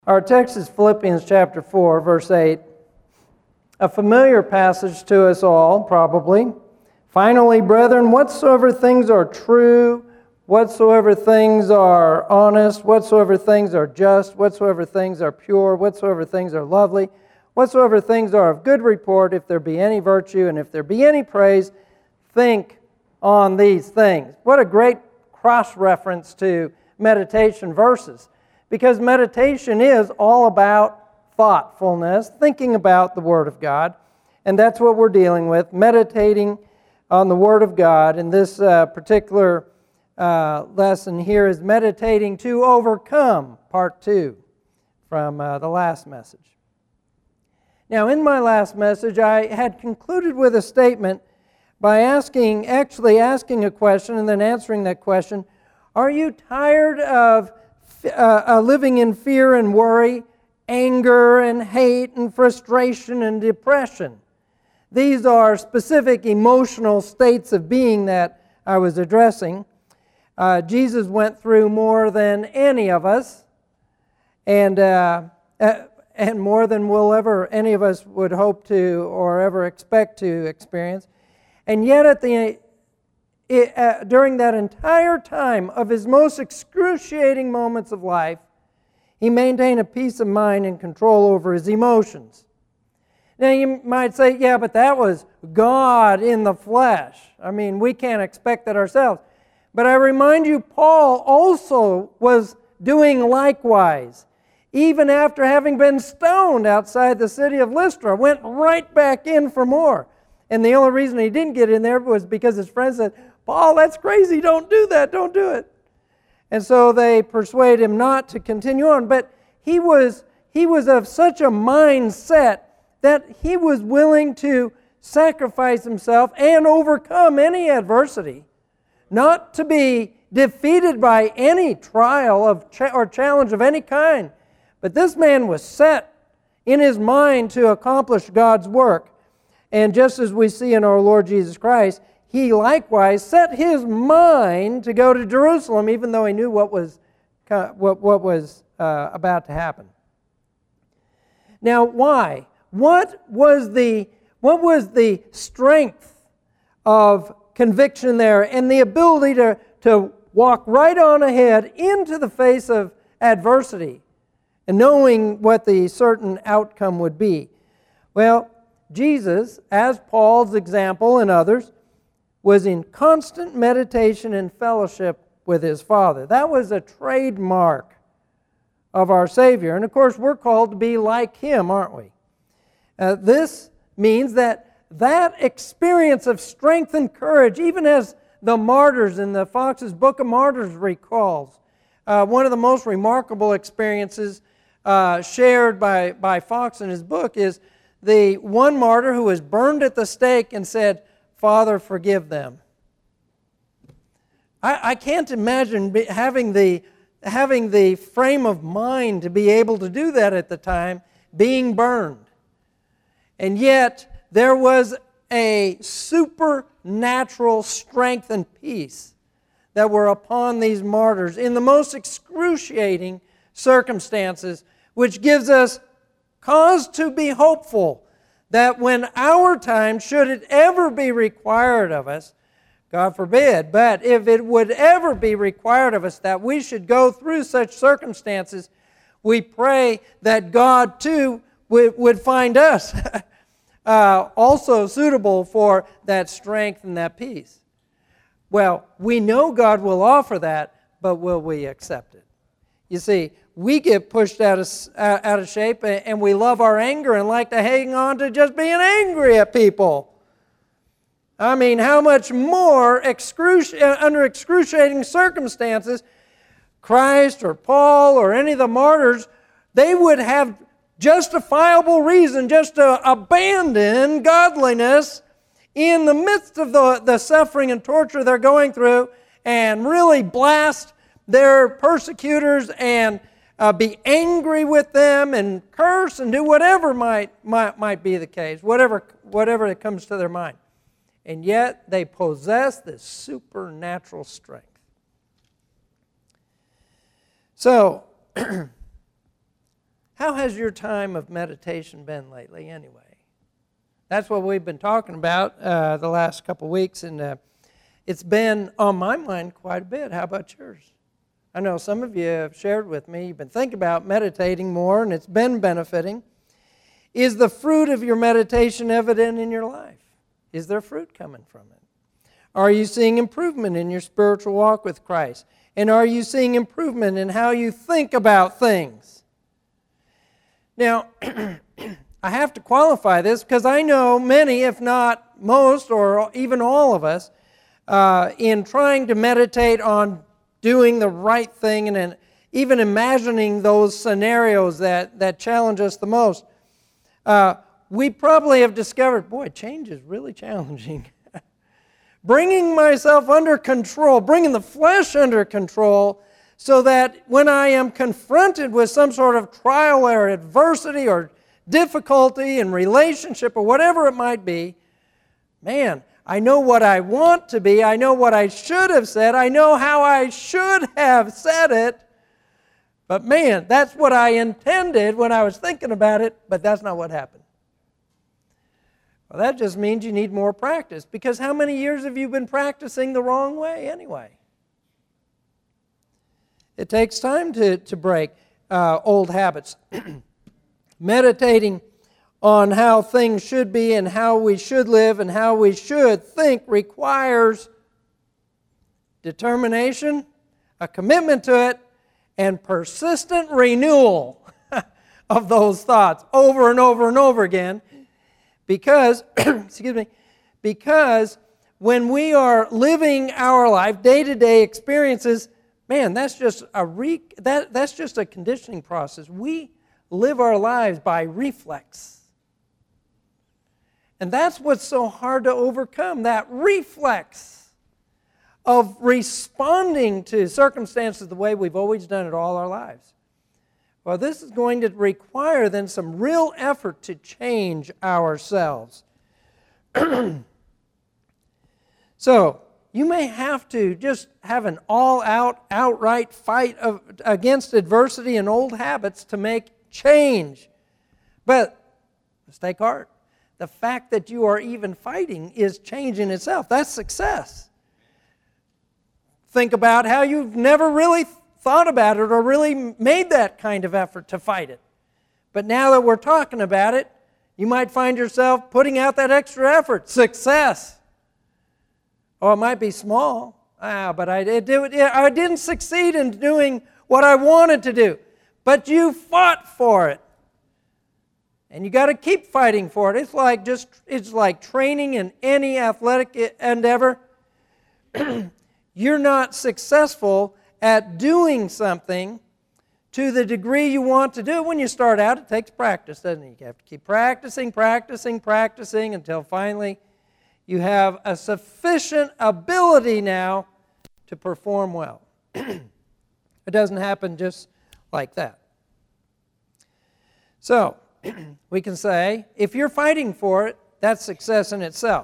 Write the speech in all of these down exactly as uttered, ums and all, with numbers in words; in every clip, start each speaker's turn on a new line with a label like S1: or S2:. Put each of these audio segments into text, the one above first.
S1: Our text is Philippians chapter four, verse eight. A familiar passage to us all, probably. Finally, brethren, whatsoever things are true, whatsoever things are honest, whatsoever things are just, whatsoever things are pure, whatsoever things are lovely, whatsoever things are of good report, if there be any virtue and if there be any praise, think on these things. What a great cross-reference to meditation verses. Because meditation is all about thoughtfulness, thinking about the Word of God. And that's what we're dealing with, meditating on the Word of God. And this uh, particular uh, lesson here is meditating to overcome, part two, from uh, the last message. Now, in my last message, I had concluded with a statement by asking, actually asking a question and then answering that question. Are you tired of Uh, uh, living in fear and worry, anger and hate and frustration and depression? These are specific emotional states of being that I was addressing. Uh, Jesus went through more than any of us, and uh, uh, and more than we'll ever, any of us would hope to or ever expect to experience. And yet at the It, uh, during that entire time of his most excruciating moments of life, he maintained a peace of mind and control over his emotions. Now you might say, yeah, but that was God in the flesh. I mean, we can't expect that ourselves. But I remind you, Paul also was doing likewise. Even after having been stoned outside the city of Lystra, went right back in for more. And the only reason he didn't get in there was because his friends said, Paul, that's crazy, don't do that, don't do it. And so they persuade him not to continue on. But he was, he was of such a mindset that he was willing to sacrifice himself and overcome any adversity, not to be defeated by any trial of cha- or challenge of any kind. But this man was set in his mind to accomplish God's work. And just as we see in our Lord Jesus Christ, he likewise set his mind to go to Jerusalem, even though he knew what was what, what was uh, about to happen. Now, why? What was the what was the strength of conviction there and the ability to, to walk right on ahead into the face of adversity and knowing what the certain outcome would be? Well, Jesus, as Paul's example and others, was in constant meditation and fellowship with his Father. That was a trademark of our Savior. And of course, we're called to be like him, aren't we? Uh, this means that that experience of strength and courage, even as the martyrs in the Fox's Book of Martyrs recalls, uh, one of the most remarkable experiences uh, shared by, by Fox in his book is the one martyr who was burned at the stake and said, Father, forgive them. I, I can't imagine be, having the, having the frame of mind to be able to do that at the time, being burned. And yet, there was a supernatural strength and peace that were upon these martyrs in the most excruciating circumstances, which gives us cause to be hopeful that when our time, should it ever be required of us, God forbid, but if it would ever be required of us that we should go through such circumstances, we pray that God too would, would find us uh, also suitable for that strength and that peace. Well, we know God will offer that, but will we accept it? You see, we get pushed out of, out of shape and we love our anger and like to hang on to just being angry at people. I mean, how much more excruci- under excruciating circumstances, Christ or Paul or any of the martyrs, they would have justifiable reason just to abandon godliness in the midst of the, the suffering and torture they're going through and really blast their persecutors and Uh, be angry with them and curse and do whatever might, might, might be the case, whatever, whatever it comes to their mind. And yet they possess this supernatural strength. So, How has your time of meditation been lately anyway? That's what we've been talking about uh, the last couple weeks, and uh, it's been on my mind quite a bit. How about yours? I know some of you have shared with me, you've been thinking about meditating more, and it's been benefiting. Is the fruit of your meditation evident in your life? Is there fruit coming from it? Are you seeing improvement in your spiritual walk with Christ? And are you seeing improvement in how you think about things? Now, I have to qualify this because I know many, if not most, or even all of us, uh, in trying to meditate on doing the right thing and in, even imagining those scenarios that, that challenge us the most, uh, we probably have discovered, boy, change is really challenging. Bringing myself under control, bringing the flesh under control, so that when I am confronted with some sort of trial or adversity or difficulty in relationship or whatever it might be, man, I know what I want to be, I know what I should have said, I know how I should have said it, but man, that's what I intended when I was thinking about it, but that's not what happened. Well, that just means you need more practice, because how many years have you been practicing the wrong way anyway? It takes time to, to break uh, old habits. Meditating on how things should be and how we should live and how we should think requires determination, a commitment to it, and persistent renewal of those thoughts over and over and over again. Because, excuse me, because when we are living our life, day-to-day experiences, man, that's just a re, that, that's just a conditioning process. We live our lives by reflex. And that's what's so hard to overcome, that reflex of responding to circumstances the way we've always done it all our lives. Well, this is going to require then some real effort to change ourselves. So, you may have to just have an all-out, outright fight of, against adversity and old habits to make change. But let's take heart. The fact that you are even fighting is change in itself. That's success. Think about how you've never really thought about it or really made that kind of effort to fight it. But now that we're talking about it, you might find yourself putting out that extra effort. Success. Oh, it might be small, ah, but I, it, it, I didn't succeed in doing what I wanted to do. But you fought for it. And you got to keep fighting for it. It's like just it's like training in any athletic endeavor. You're not successful at doing something to the degree you want to do it. When you start out, it takes practice, doesn't it? You have to keep practicing, practicing, practicing until finally you have a sufficient ability now to perform well. It doesn't happen just like that. So, we can say, if you're fighting for it, that's success in itself.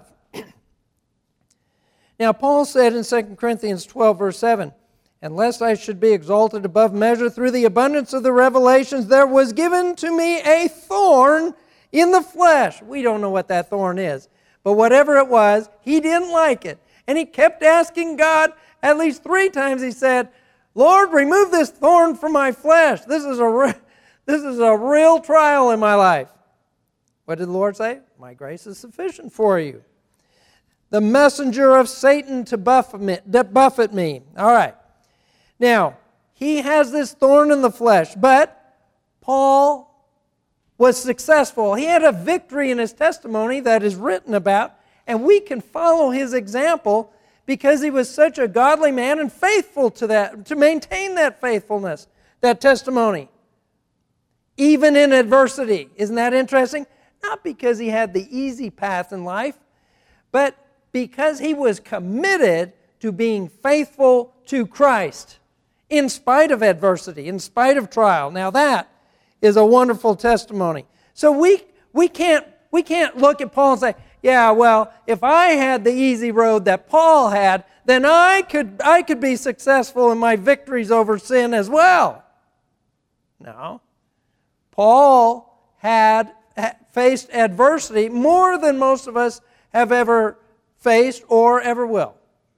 S1: Now, Paul said in Second Corinthians twelve, verse seven, "Unless I should be exalted above measure through the abundance of the revelations, there was given to me a thorn in the flesh." We don't know what that thorn is, but whatever it was, he didn't like it. And he kept asking God, at least three times he said, "Lord, remove this thorn from my flesh. This is a re- this is a real trial in my life." What did the Lord say? "My grace is sufficient for you." The messenger of Satan to buffet me. To buffet me. All right. Now, he has this thorn in the flesh, but Paul was successful. He had a victory in his testimony that is written about, and we can follow his example because he was such a godly man and faithful to that, to maintain that faithfulness, that testimony, even in adversity. Isn't that interesting? Not because he had the easy path in life, but because he was committed to being faithful to Christ in spite of adversity, in spite of trial. Now that is a wonderful testimony. So we we can't we can't look at Paul and say, "Yeah, well, if I had the easy road that Paul had, then I could I could be successful in my victories over sin as well." No. Paul had faced adversity more than most of us have ever faced or ever will.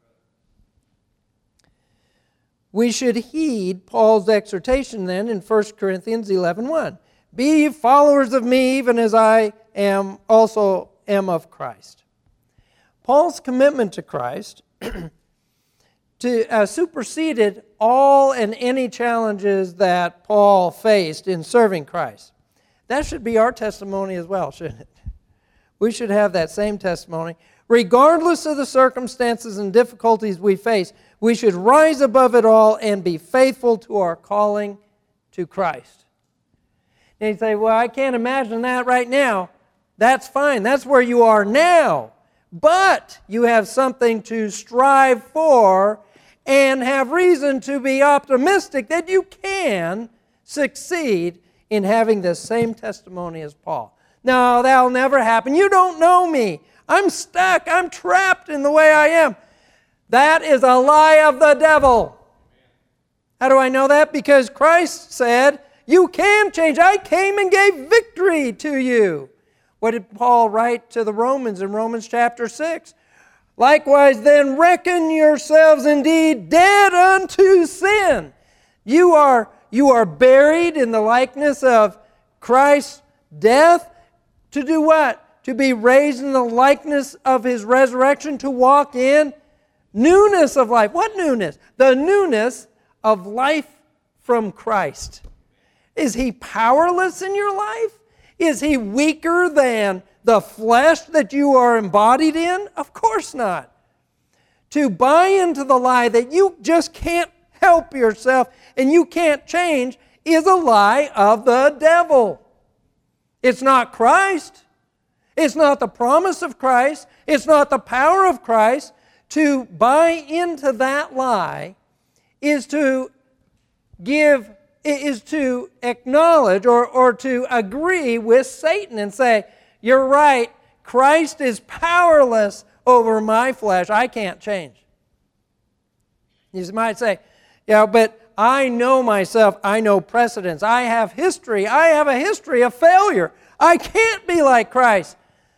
S1: We should heed Paul's exhortation then in First Corinthians eleven one. Be ye followers of me, even as I am also am of Christ. Paul's commitment to Christ to, uh, superseded all and any challenges that Paul faced in serving Christ. That should be our testimony as well, shouldn't it? We should have that same testimony. Regardless of the circumstances and difficulties we face, we should rise above it all and be faithful to our calling to Christ. And you say, well, I can't imagine that right now. That's fine. That's where you are now. But you have something to strive for and have reason to be optimistic that you can succeed in having the same testimony as Paul. No, that'll never happen. You don't know me. I'm stuck. I'm trapped in the way I am. That is a lie of the devil. How do I know that? Because Christ said, you can change. I came and gave victory to you. What did Paul write to the Romans in Romans chapter six? Likewise, then reckon yourselves indeed dead unto sin. You are, you are buried in the likeness of Christ's death. To do what? To be raised in the likeness of His resurrection, to walk in newness of life. What newness? The newness of life from Christ. Is He powerless in your life? Is He weaker than the flesh that you are embodied in? Of course not. To buy into the lie that you just can't help yourself and you can't change is a lie of the devil. It's not Christ. It's not the promise of Christ. It's not the power of Christ. To buy into that lie is to give, is to acknowledge or, or to agree with Satan and say, you're right, Christ is powerless over my flesh. I can't change. You might say, yeah, but I know myself. I know precedence. I have history. I have a history of failure. I can't be like Christ.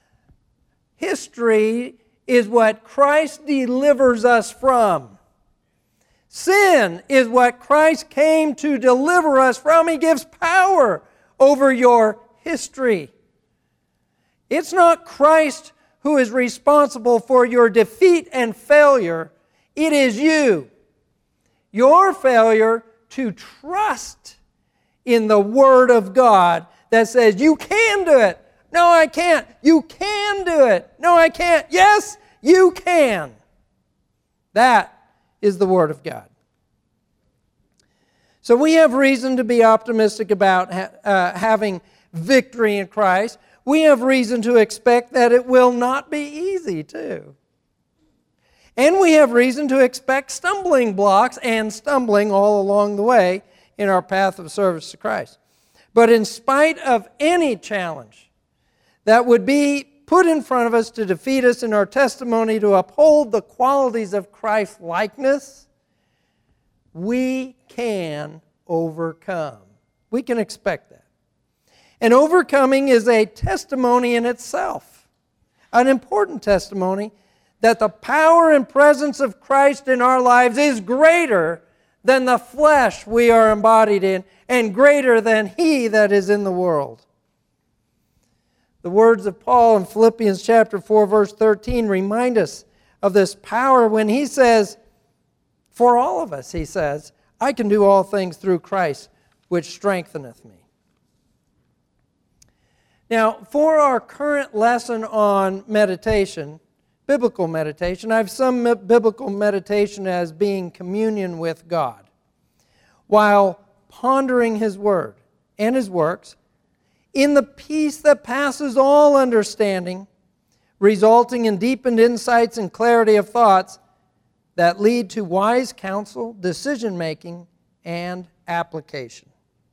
S1: History is what Christ delivers us from. Sin is what Christ came to deliver us from. He gives power over your history. It's not Christ who is responsible for your defeat and failure. It is you. Your failure to trust in the Word of God that says, you can do it. No, I can't. You can do it. No, I can't. Yes, you can. That is the Word of God. So we have reason to be optimistic about ha- uh, having victory in Christ. We have reason to expect that it will not be easy, too. And we have reason to expect stumbling blocks and stumbling all along the way in our path of service to Christ. But in spite of any challenge that would be put in front of us to defeat us in our testimony to uphold the qualities of Christ's likeness, we can overcome. We can expect that. And overcoming is a testimony in itself, an important testimony that the power and presence of Christ in our lives is greater than the flesh we are embodied in and greater than he that is in the world. The words of Paul in Philippians chapter four, verse thirteen remind us of this power when he says, for all of us, he says, I can do all things through Christ, which strengtheneth me. Now, for our current lesson on meditation, biblical meditation, I've summed biblical meditation as being communion with God, while pondering His Word and His works in the peace that passes all understanding, resulting in deepened insights and clarity of thoughts that lead to wise counsel, decision-making, and application.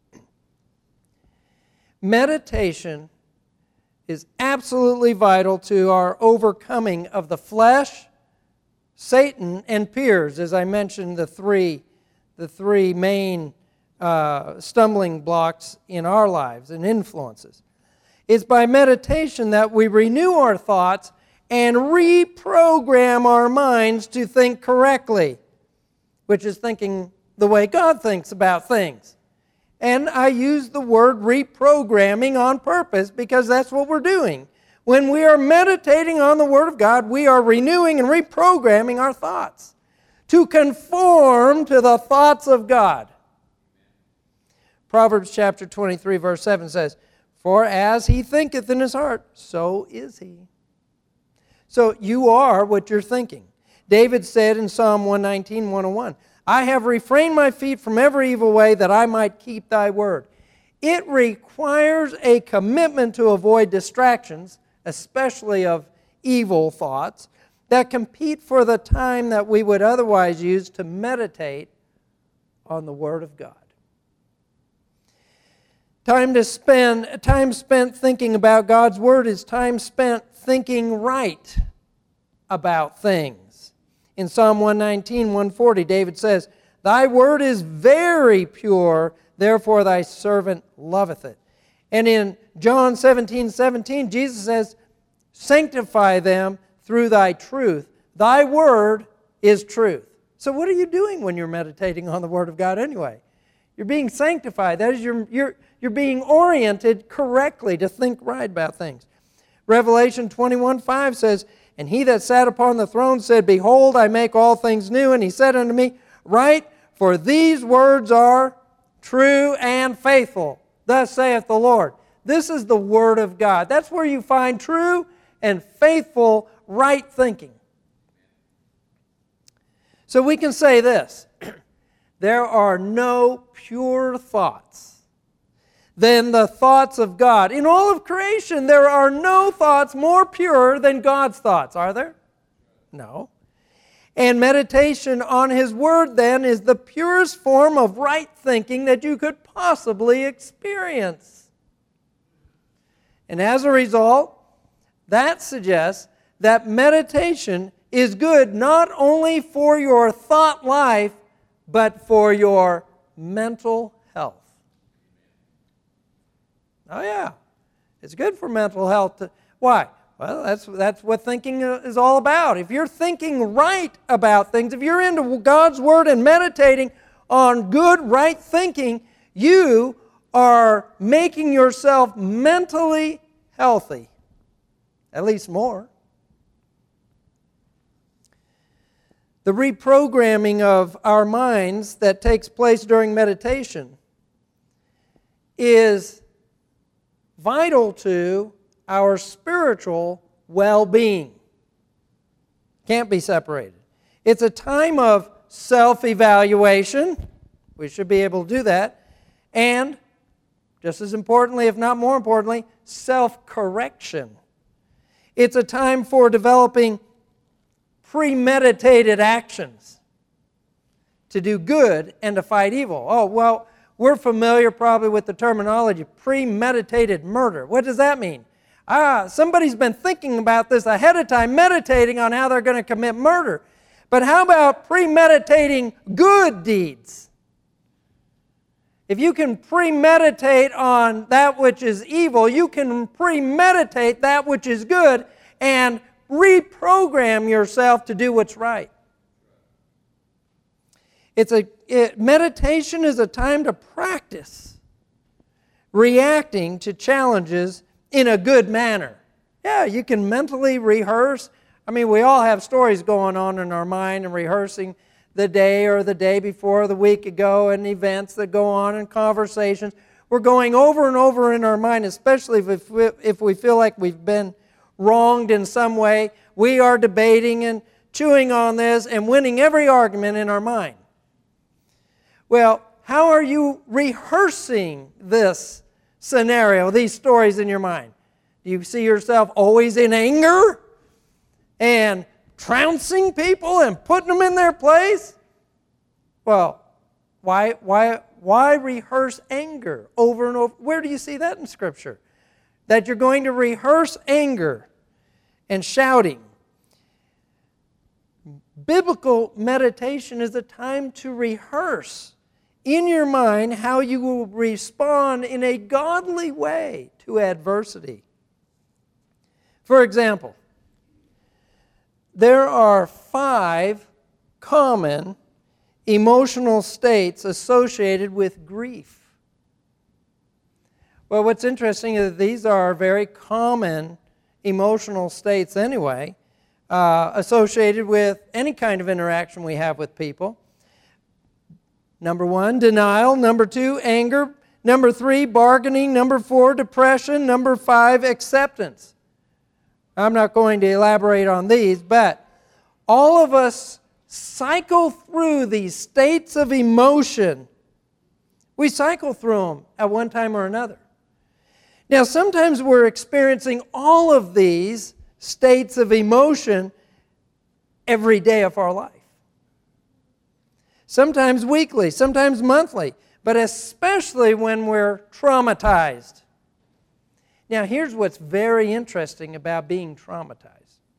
S1: Meditation is absolutely vital to our overcoming of the flesh, Satan, and peers, as I mentioned, the three, the three main uh, stumbling blocks in our lives and influences. It's by meditation that we renew our thoughts and reprogram our minds to think correctly, which is thinking the way God thinks about things. And I use the word reprogramming on purpose because that's what we're doing. When we are meditating on the Word of God, we are renewing and reprogramming our thoughts to conform to the thoughts of God. Proverbs chapter twenty-three, verse seven says, "For as he thinketh in his heart, so is he." So you are what you're thinking. David said in Psalm one nineteen, one oh one, "I have refrained my feet from every evil way that I might keep thy word." It requires a commitment to avoid distractions, especially of evil thoughts, that compete for the time that we would otherwise use to meditate on the Word of God. Time to spend, time spent thinking about God's Word is time spent thinking right about things. In Psalm one nineteen, one forty, David says, "Thy word is very pure, therefore thy servant loveth it." And in John seventeen, seventeen, Jesus says, "Sanctify them through thy truth. Thy word is truth." So what are you doing when you're meditating on the Word of God anyway? You're being sanctified. That is, you're, you're, you're being oriented correctly to think right about things. Revelation twenty-one, five says, "And he that sat upon the throne said, Behold, I make all things new. And he said unto me, Write, for these words are true and faithful. Thus saith the Lord." This is the Word of God. That's where you find true and faithful right thinking. So we can say this: there are no pure thoughts than the thoughts of God. In all of creation, there are no thoughts more pure than God's thoughts, are there? No. And meditation on His Word, then, is the purest form of right thinking that you could possibly experience. And as a result, that suggests that meditation is good not only for your thought life, but for your mental health. Oh yeah, it's good for mental health. To, why? Well, that's, that's what thinking is all about. If you're thinking right about things, if you're into God's Word and meditating on good, right thinking, you are making yourself mentally healthy. At least more. The reprogramming of our minds that takes place during meditation is vital to our spiritual well-being. Can't be separated. It's a time of self-evaluation. We should be able to do that. And, just as importantly, if not more importantly, self-correction. It's a time for developing premeditated actions to do good and to fight evil. Oh, well, we're familiar probably with the terminology premeditated murder. What does that mean? Ah, somebody's been thinking about this ahead of time, meditating on how they're going to commit murder. But how about premeditating good deeds? If you can premeditate on that which is evil, you can premeditate that which is good and reprogram yourself to do what's right. It's a it, meditation is a time to practice reacting to challenges in a good manner. Yeah, you can mentally rehearse. I mean, we all have stories going on in our mind and rehearsing the day or the day before, the week ago, and events that go on and conversations. We're going over and over in our mind, especially if we, if we feel like we've been wronged in some way. We are debating and chewing on this and winning every argument in our mind. Well, how are you rehearsing this scenario, these stories in your mind? Do you see yourself always in anger and trouncing people and putting them in their place? Well, why, why, why rehearse anger over and over? Where do you see that in Scripture? That you're going to rehearse anger and shouting. Biblical meditation is a time to rehearse in your mind how you will respond in a godly way to adversity. For example, there are five common emotional states associated with grief. Well, what's interesting is that these are very common emotional states anyway, uh, associated with any kind of interaction we have with people. Number one, denial. Number two, anger. Number three, bargaining. Number four, depression. Number five, acceptance. I'm not going to elaborate on these, but all of us cycle through these states of emotion. We cycle through them at one time or another. Now, sometimes we're experiencing all of these states of emotion every day of our life. Sometimes weekly, sometimes monthly, but especially when we're traumatized. Now, here's what's very interesting about being traumatized.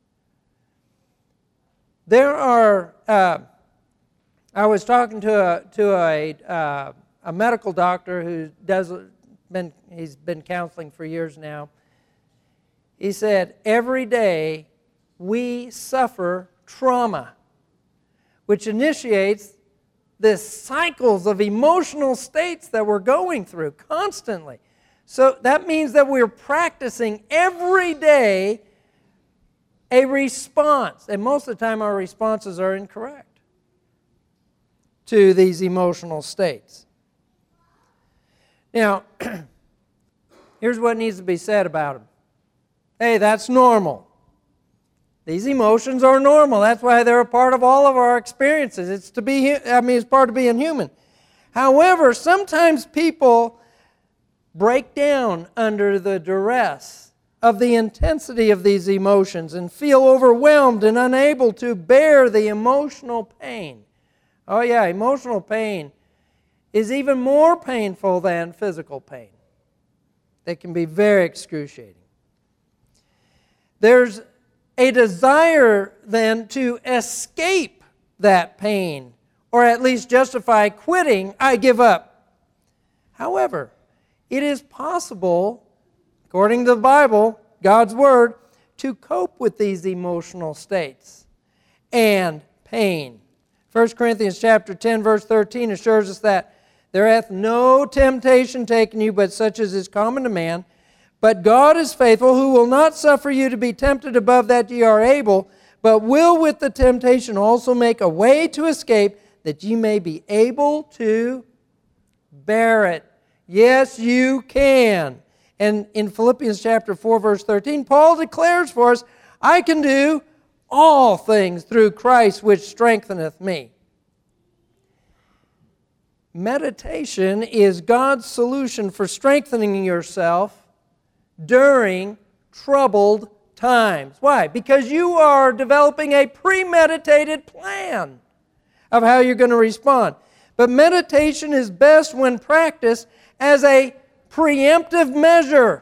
S1: There are, uh, I was talking to a, to a, uh, a medical doctor who does, been, he's been counseling for years now. He said, every day we suffer trauma, which initiates the cycles of emotional states that we're going through constantly. So that means that we're practicing every day a response. And most of the time our responses are incorrect to these emotional states. Now, here's what needs to be said about them. Hey, that's normal. These emotions are normal. That's why they're a part of all of our experiences. It's to be, I mean, it's part of being human. However, sometimes people break down under the duress of the intensity of these emotions and feel overwhelmed and unable to bear the emotional pain. Oh yeah, emotional pain is even more painful than physical pain. They can be very excruciating. There's a desire then to escape that pain, or at least justify quitting. I give up. However, it is possible, according to the Bible, God's Word, to cope with these emotional states and pain. First Corinthians chapter ten, verse thirteen assures us that there hath no temptation taken you but such as is common to man. But God is faithful, who will not suffer you to be tempted above that ye are able, but will with the temptation also make a way to escape, that ye may be able to bear it. Yes, you can. And in Philippians chapter four, verse thirteen, Paul declares for us, I can do all things through Christ which strengtheneth me. Meditation is God's solution for strengthening yourself during troubled times. Why? Because you are developing a premeditated plan of how you're going to respond. But meditation is best when practiced as a preemptive measure.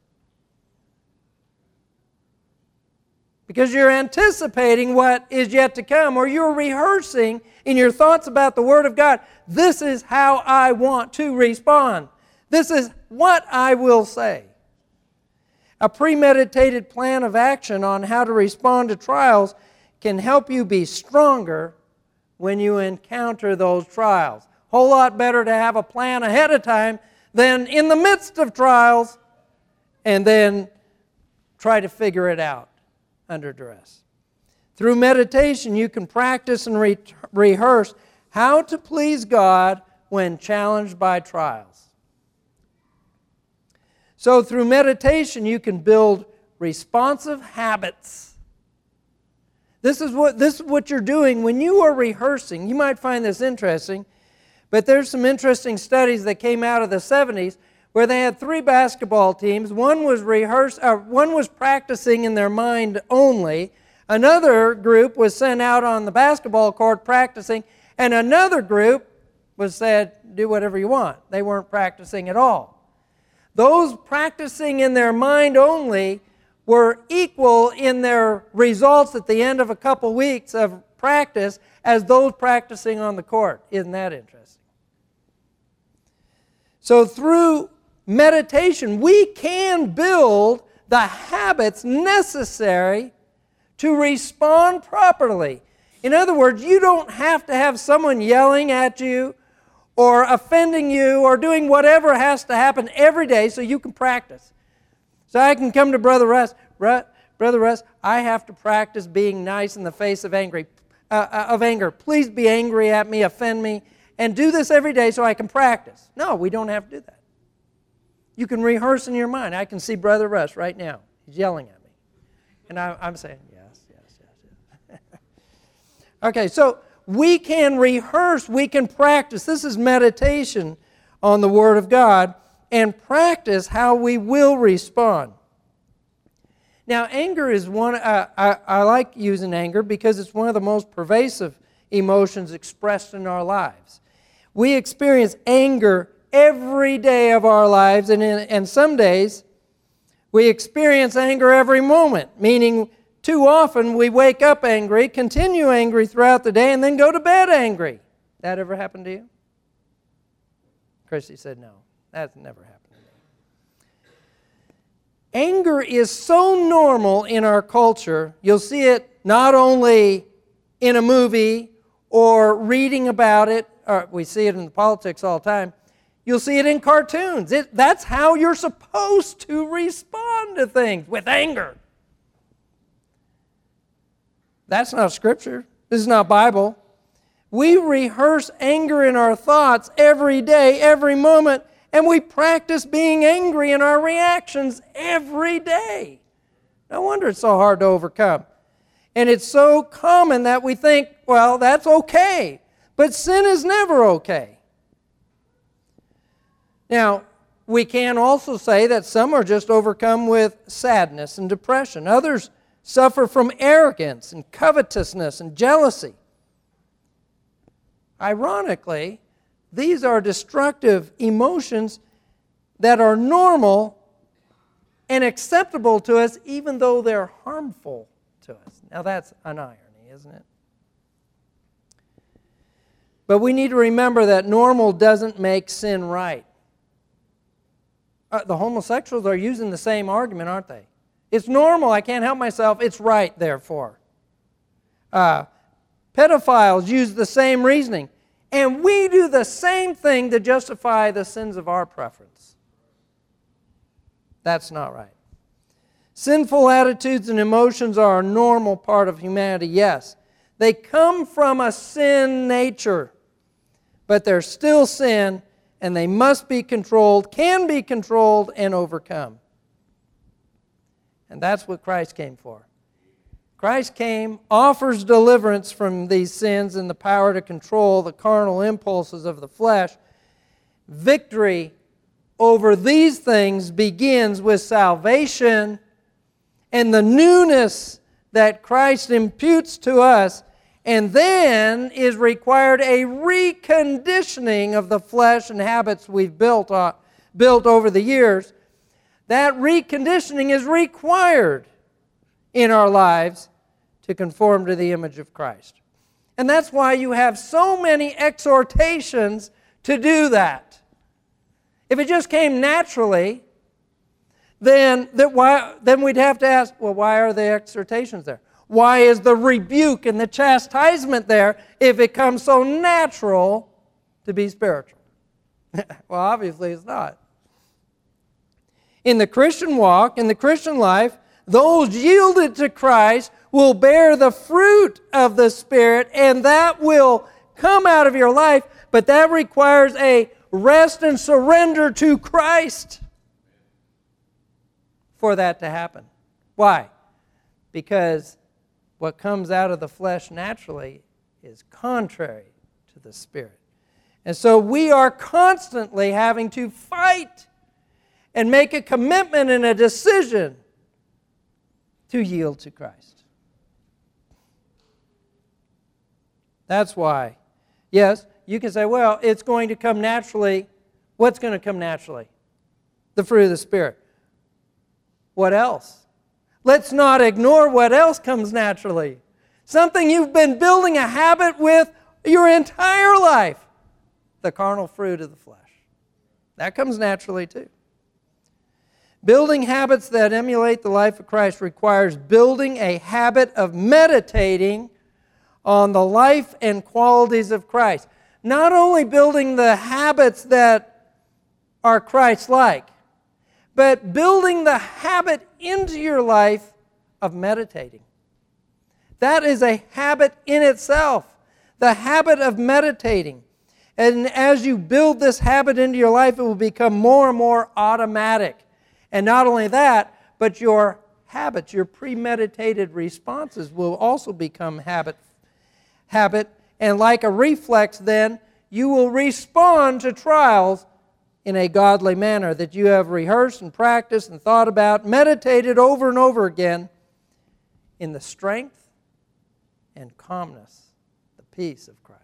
S1: Because you're anticipating what is yet to come, or you're rehearsing in your thoughts about the Word of God. This is how I want to respond. This is what I will say. A premeditated plan of action on how to respond to trials can help you be stronger when you encounter those trials. Whole lot better to have a plan ahead of time than in the midst of trials and then try to figure it out under duress. Through meditation, you can practice and re- rehearse how to please God when challenged by trials. So through meditation, you can build responsive habits. This is what, this is what you're doing when you are rehearsing. You might find this interesting, but there's some interesting studies that came out of the seventies where they had three basketball teams. One was rehearse, uh, one was practicing in their mind only. Another group was sent out on the basketball court practicing, and another group was said, do whatever you want. They weren't practicing at all. Those practicing in their mind only were equal in their results at the end of a couple weeks of practice as those practicing on the court. Isn't that interesting? So through meditation, we can build the habits necessary to respond properly. In other words, you don't have to have someone yelling at you or offending you or doing whatever has to happen every day so you can practice. So I can come to Brother Russ, Brother Russ, I have to practice being nice in the face of angry, uh, of anger. Please be angry at me, offend me, and do this every day so I can practice. No, we don't have to do that. You can rehearse in your mind. I can see Brother Russ right now. He's yelling at me. And I, I'm saying, yes, yes, yes, yes. Okay, so we can rehearse, we can practice. This is meditation on the Word of God, and practice how we will respond. Now, anger is one, uh, I, I like using anger because it's one of the most pervasive emotions expressed in our lives. We experience anger every day of our lives, and, in, and some days we experience anger every moment, meaning too often we wake up angry, continue angry throughout the day, and then go to bed angry. That ever happened to you? Christy said no. That's never happened to me. Anger is so normal in our culture. You'll see it not only in a movie or reading about it, or we see it in the politics all the time. You'll see it in cartoons. It, that's how you're supposed to respond to things, with anger. That's not Scripture. This is not Bible. We rehearse anger in our thoughts every day, every moment, and we practice being angry in our reactions every day. No wonder it's so hard to overcome. And it's so common that we think, well, that's okay. But sin is never okay. Now, we can also say that some are just overcome with sadness and depression. Others suffer from arrogance and covetousness and jealousy. Ironically, these are destructive emotions that are normal and acceptable to us even though they're harmful to us. Now that's an irony, isn't it? But we need to remember that normal doesn't make sin right. Uh, the homosexuals are using the same argument, aren't they? It's normal, I can't help myself, it's right, therefore. Uh, pedophiles use the same reasoning. And we do the same thing to justify the sins of our preference. That's not right. Sinful attitudes and emotions are a normal part of humanity, yes. They come from a sin nature, but they're still sin, and they must be controlled, can be controlled, and overcome. And that's what Christ came for. Christ came, offers deliverance from these sins and the power to control the carnal impulses of the flesh. Victory over these things begins with salvation and the newness that Christ imputes to us, and then is required a reconditioning of the flesh and habits we've built, uh, built over the years. That reconditioning is required in our lives to conform to the image of Christ. And that's why you have so many exhortations to do that. If it just came naturally, then, that why, then we'd have to ask, well, why are the exhortations there? Why is the rebuke and the chastisement there if it comes so natural to be spiritual? Well, obviously it's not. In the Christian walk, in the Christian life, those yielded to Christ will bear the fruit of the Spirit, and that will come out of your life, but that requires a rest and surrender to Christ for that to happen. Why? Because what comes out of the flesh naturally is contrary to the Spirit. And so we are constantly having to fight and make a commitment and a decision to yield to Christ. That's why. Yes, you can say, well, it's going to come naturally. What's going to come naturally? The fruit of the Spirit. What else? Let's not ignore what else comes naturally. Something you've been building a habit with your entire life. The carnal fruit of the flesh. That comes naturally too. Building habits that emulate the life of Christ requires building a habit of meditating on the life and qualities of Christ. Not only building the habits that are Christ-like, but building the habit into your life of meditating. That is a habit in itself, the habit of meditating. And as you build this habit into your life, it will become more and more automatic. And not only that, but your habits, your premeditated responses will also become habit. habit. And like a reflex then, you will respond to trials in a godly manner that you have rehearsed and practiced and thought about, meditated over and over again in the strength and calmness, the peace of Christ.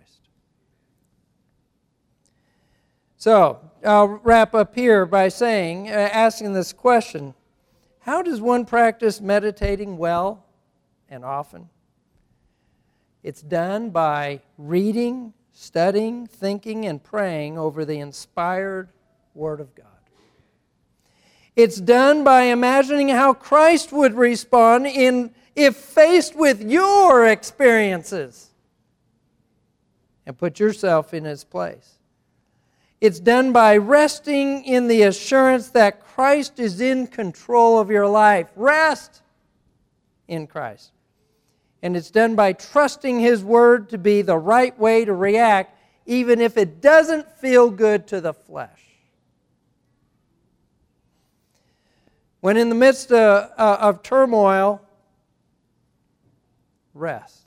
S1: So, I'll wrap up here by saying, uh, asking this question, how does one practice meditating well and often? It's done by reading, studying, thinking, and praying over the inspired Word of God. It's done by imagining how Christ would respond in, if faced with your experiences, and put yourself in His place. It's done by resting in the assurance that Christ is in control of your life. Rest in Christ. And it's done by trusting His Word to be the right way to react, even if it doesn't feel good to the flesh. When in the midst of, uh, of turmoil, rest.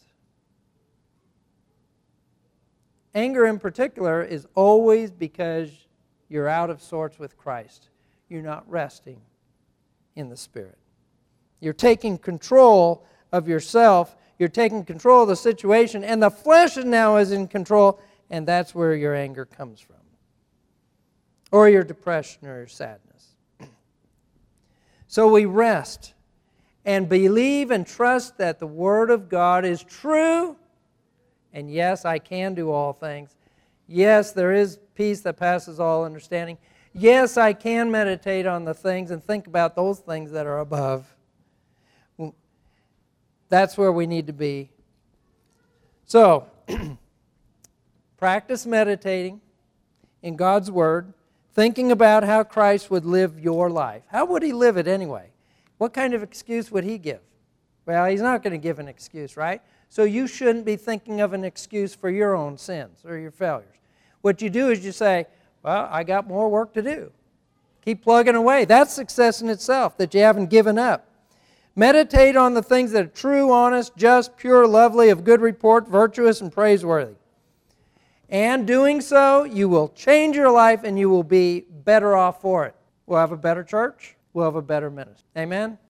S1: Anger in particular is always because you're out of sorts with Christ. You're not resting in the Spirit. You're taking control of yourself. You're taking control of the situation, and the flesh now is in control, and that's where your anger comes from. Or your depression or your sadness. So we rest and believe and trust that the Word of God is true. And yes, I can do all things. Yes, there is peace that passes all understanding. Yes, I can meditate on the things and think about those things that are above. That's where we need to be. So, practice meditating in God's Word, thinking about how Christ would live your life. How would He live it anyway? What kind of excuse would He give? Well, He's not going to give an excuse, right? So you shouldn't be thinking of an excuse for your own sins or your failures. What you do is you say, well, I got more work to do. Keep plugging away. That's success in itself, that you haven't given up. Meditate on the things that are true, honest, just, pure, lovely, of good report, virtuous, and praiseworthy. And doing so, you will change your life and you will be better off for it. We'll have a better church. We'll have a better ministry. Amen?